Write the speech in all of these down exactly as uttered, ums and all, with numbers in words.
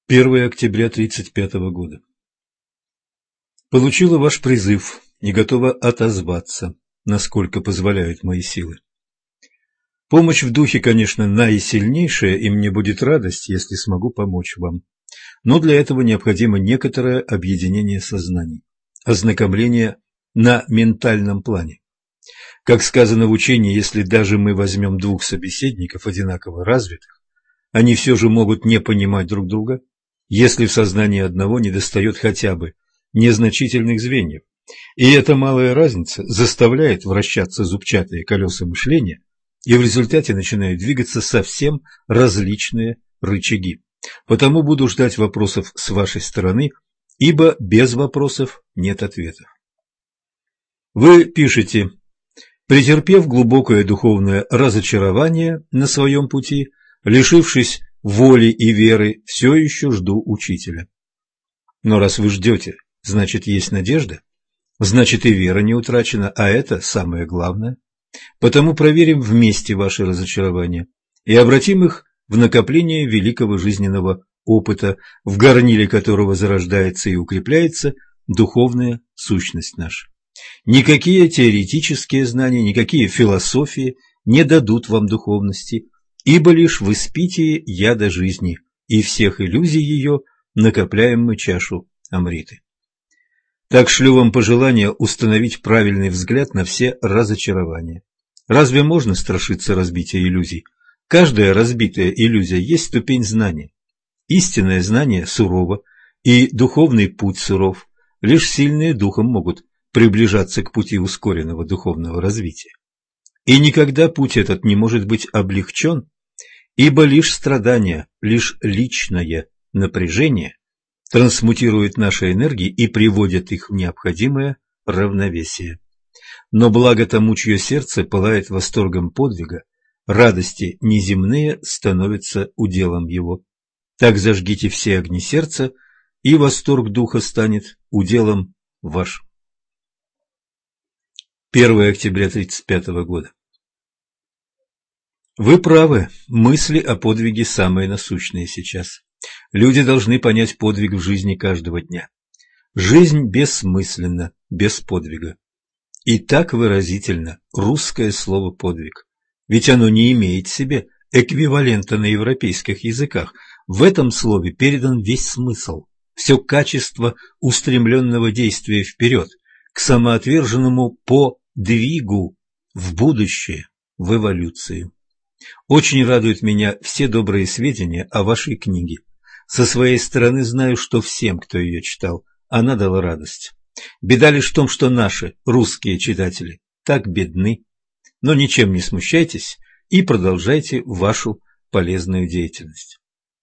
первое октября тридцать пятого года. Получила ваш призыв и готова отозваться, насколько позволяют мои силы. Помощь в духе, конечно, наисильнейшая, и мне будет радость, если смогу помочь вам. Но для этого необходимо некоторое объединение сознаний, ознакомление на ментальном плане. Как сказано в учении, если даже мы возьмем двух собеседников, одинаково развитых, они все же могут не понимать друг друга, если в сознании одного недостает хотя бы незначительных звеньев. И эта малая разница заставляет вращаться зубчатые колеса мышления, и в результате начинают двигаться совсем различные рычаги. Потому буду ждать вопросов с вашей стороны, ибо без вопросов нет ответов. Вы пишете: претерпев глубокое духовное разочарование на своем пути, лишившись воли и веры, все еще жду учителя. Но раз вы ждете, значит, есть надежда, значит, и вера не утрачена, а это самое главное. Потому проверим вместе ваши разочарования и обратим их в накопление великого жизненного опыта, в горниле которого зарождается и укрепляется духовная сущность наша. Никакие теоретические знания, никакие философии не дадут вам духовности, ибо лишь в испитии яда жизни и всех иллюзий ее накопляем мы чашу Амриты. Так шлю вам пожелание установить правильный взгляд на все разочарования. Разве можно страшиться разбития иллюзий? Каждая разбитая иллюзия есть ступень знания. Истинное знание сурово, и духовный путь суров. Лишь сильные духом могут приближаться к пути ускоренного духовного развития. И никогда путь этот не может быть облегчен, ибо лишь страдания, лишь личное напряжение трансмутируют наши энергии и приводят их в необходимое равновесие. Но благо тому, чье сердце пылает восторгом подвига, радости неземные становятся уделом его. Так зажгите все огни сердца, и восторг духа станет уделом вашим. первое октября тридцать пятого года. Вы правы, мысли о подвиге самые насущные сейчас. Люди должны понять подвиг в жизни каждого дня. Жизнь бессмысленна без подвига. И так выразительно русское слово «подвиг», ведь оно не имеет в себе эквивалента на европейских языках. В этом слове передан весь смысл, все качество устремленного действия вперед, к самоотверженному подвигу, в будущее, в эволюцию. Очень радуют меня все добрые сведения о вашей книге. Со своей стороны знаю, что всем, кто ее читал, она дала радость. Беда лишь в том, что наши, русские читатели, так бедны. Но ничем не смущайтесь и продолжайте вашу полезную деятельность.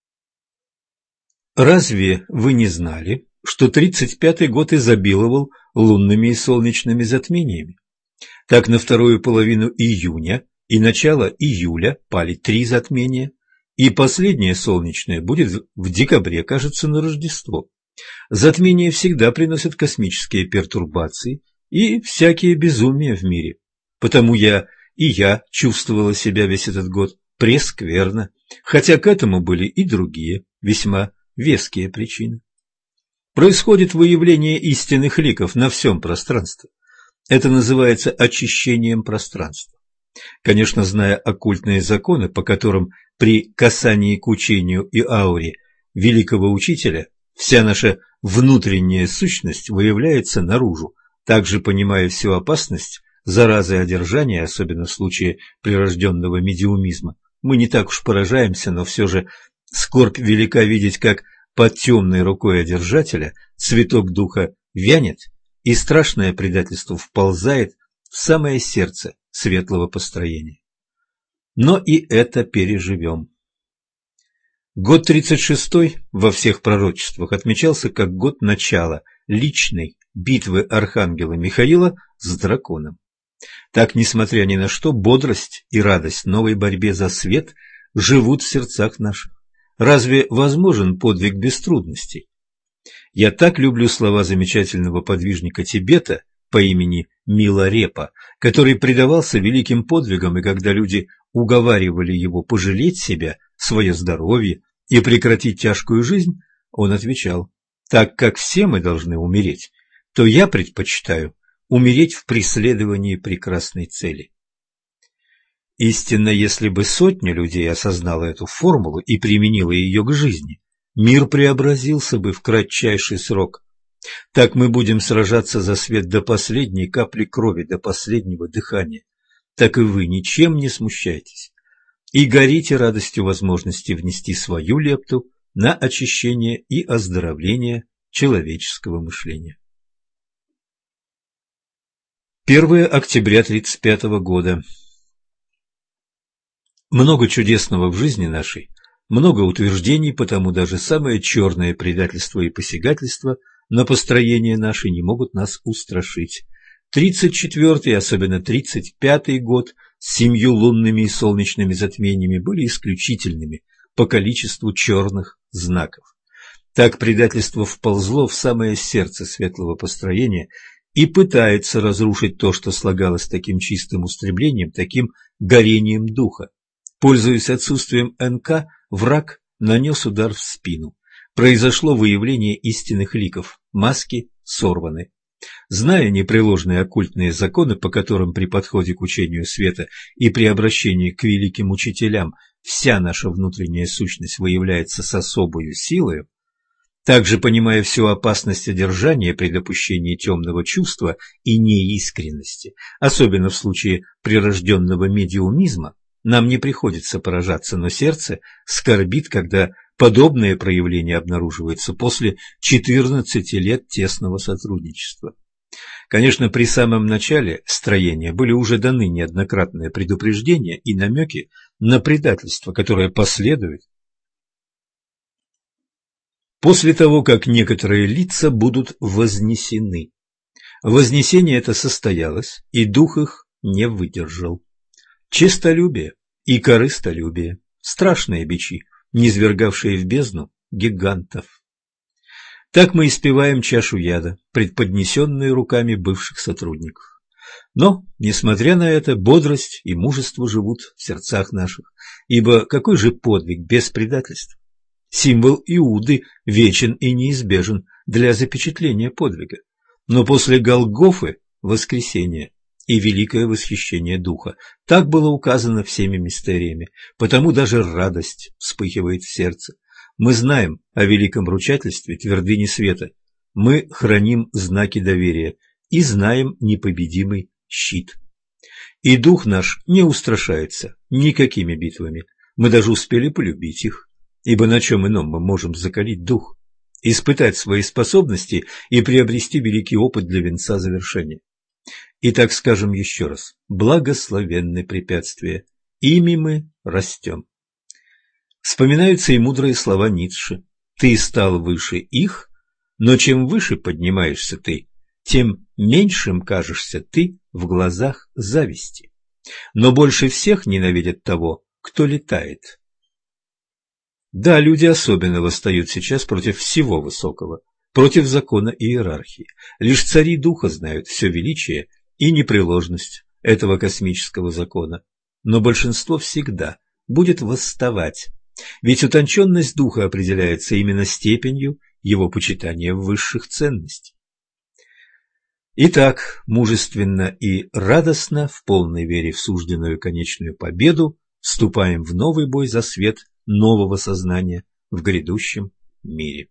Разве вы не знали, что тридцать пятый год изобиловал лунными и солнечными затмениями? Так на вторую половину июня и начало июля пали три затмения, и последнее солнечное будет в декабре, кажется, на Рождество. Затмения всегда приносят космические пертурбации и всякие безумия в мире. Потому я и я чувствовала себя весь этот год прескверно, хотя к этому были и другие, весьма веские причины. Происходит выявление истинных ликов на всем пространстве. Это называется очищением пространства. Конечно, зная оккультные законы, по которым при касании к учению и ауре великого учителя вся наша внутренняя сущность выявляется наружу, также понимая всю опасность заразы одержания, особенно в случае прирожденного медиумизма, мы не так уж поражаемся, но все же скорбь велика видеть, как под темной рукой одержателя цветок духа вянет, и страшное предательство вползает в самое сердце светлого построения. Но и это переживем. Год тридцать шестой во всех пророчествах отмечался как год начала личной битвы архангела Михаила с драконом. Так, несмотря ни на что, бодрость и радость новой борьбе за свет живут в сердцах наших. Разве возможен подвиг без трудностей? Я так люблю слова замечательного подвижника Тибета по имени Миларепа, который предавался великим подвигам, и когда люди уговаривали его пожалеть себя, свое здоровье и прекратить тяжкую жизнь, Он отвечал: так как все мы должны умереть, то я предпочитаю умереть в преследовании прекрасной цели. Истинно, если бы сотня людей осознала эту формулу и применила ее к жизни, мир преобразился бы в кратчайший срок. Так мы будем сражаться за свет до последней капли крови, до последнего дыхания. Так и вы ничем не смущайтесь и горите радостью возможности внести свою лепту на очищение и оздоровление человеческого мышления. первое октября тридцать пятого года. Много чудесного в жизни нашей, много утверждений, потому даже самое черное предательство и посягательство на построение наше не могут нас устрашить. Тридцать четвертый, особенно тридцать пятый год с семью лунными и солнечными затмениями были исключительными по количеству черных знаков. Так предательство вползло в самое сердце светлого построения и пытается разрушить то, что слагалось таким чистым устремлением, таким горением духа. Пользуясь отсутствием эн ка, враг нанес удар в спину. Произошло выявление истинных ликов, маски сорваны. Зная непреложные оккультные законы, по которым при подходе к учению света и при обращении к великим учителям вся наша внутренняя сущность выявляется с особою силою, также понимая всю опасность одержания при допущении темного чувства и неискренности, особенно в случае прирожденного медиумизма, нам не приходится поражаться, но сердце скорбит, когда подобные проявления обнаруживаются после четырнадцати лет тесного сотрудничества. Конечно, при самом начале строения были уже даны неоднократные предупреждения и намеки на предательство, которое последует после того, как некоторые лица будут вознесены. Вознесение это состоялось, и дух их не выдержал. Честолюбие и корыстолюбие – страшные бичи, низвергавшие в бездну гигантов. Так мы испеваем чашу яда, предподнесенную руками бывших сотрудников. Но, несмотря на это, бодрость и мужество живут в сердцах наших, ибо какой же подвиг без предательства? Символ Иуды вечен и неизбежен для запечатления подвига. Но после Голгофы – воскресение и великое восхищение духа. Так было указано всеми мистериями, потому даже радость вспыхивает в сердце. Мы знаем о великом ручательстве твердыни света, мы храним знаки доверия и знаем непобедимый щит. И дух наш не устрашается никакими битвами, мы даже успели полюбить их, ибо на чем ином мы можем закалить дух, испытать свои способности и приобрести великий опыт для венца завершения. Итак, скажем еще раз, благословенны препятствия, ими мы растем. Вспоминаются и мудрые слова Ницше: «Ты стал выше их, но чем выше поднимаешься ты, тем меньшим кажешься ты в глазах зависти. Но больше всех ненавидят того, кто летает». Да, люди особенно восстают сейчас против всего высокого, против закона иерархии. Лишь цари духа знают все величие и непреложность этого космического закона. Но большинство всегда будет восставать, ведь утонченность духа определяется именно степенью его почитания высших ценностей. Итак, мужественно и радостно, в полной вере в сужденную конечную победу, вступаем в новый бой за свет нового сознания в грядущем мире.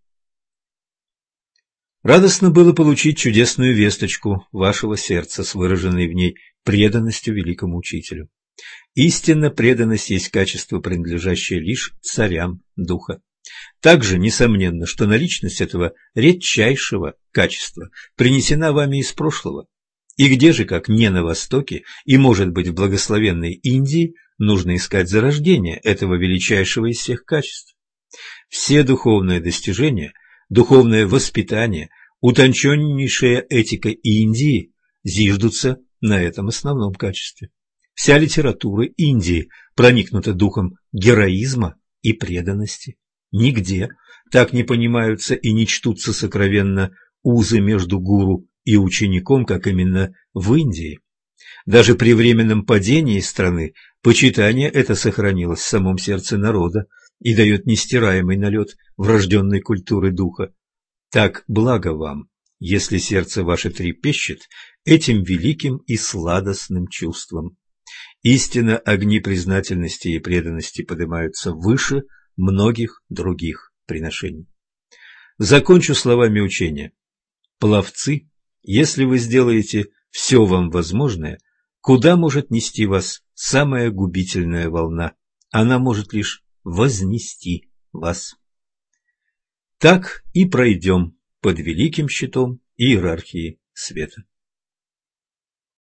Радостно было получить чудесную весточку вашего сердца с выраженной в ней преданностью великому учителю. Истинно преданность есть качество, принадлежащее лишь царям духа. Также несомненно, что наличность этого редчайшего качества принесена вами из прошлого. И где же, как не на Востоке, и, может быть, в благословенной Индии, нужно искать зарождение этого величайшего из всех качеств? Все духовные достижения, духовное воспитание, утонченнейшая этика Индии зиждутся на этом основном качестве. Вся литература Индии проникнута духом героизма и преданности. Нигде так не понимаются и не чтутся сокровенно узы между гуру и учеником, как именно в Индии. Даже при временном падении страны почитание это сохранилось в самом сердце народа, и дает нестираемый налет врожденной культуры духа, так благо вам, если сердце ваше трепещет этим великим и сладостным чувством. Истинно огни признательности и преданности поднимаются выше многих других приношений. Закончу словами учения. Пловцы, если вы сделаете все вам возможное, куда может нести вас самая губительная волна? Она может лишь вознести вас. Так и пройдем под великим щитом иерархии света.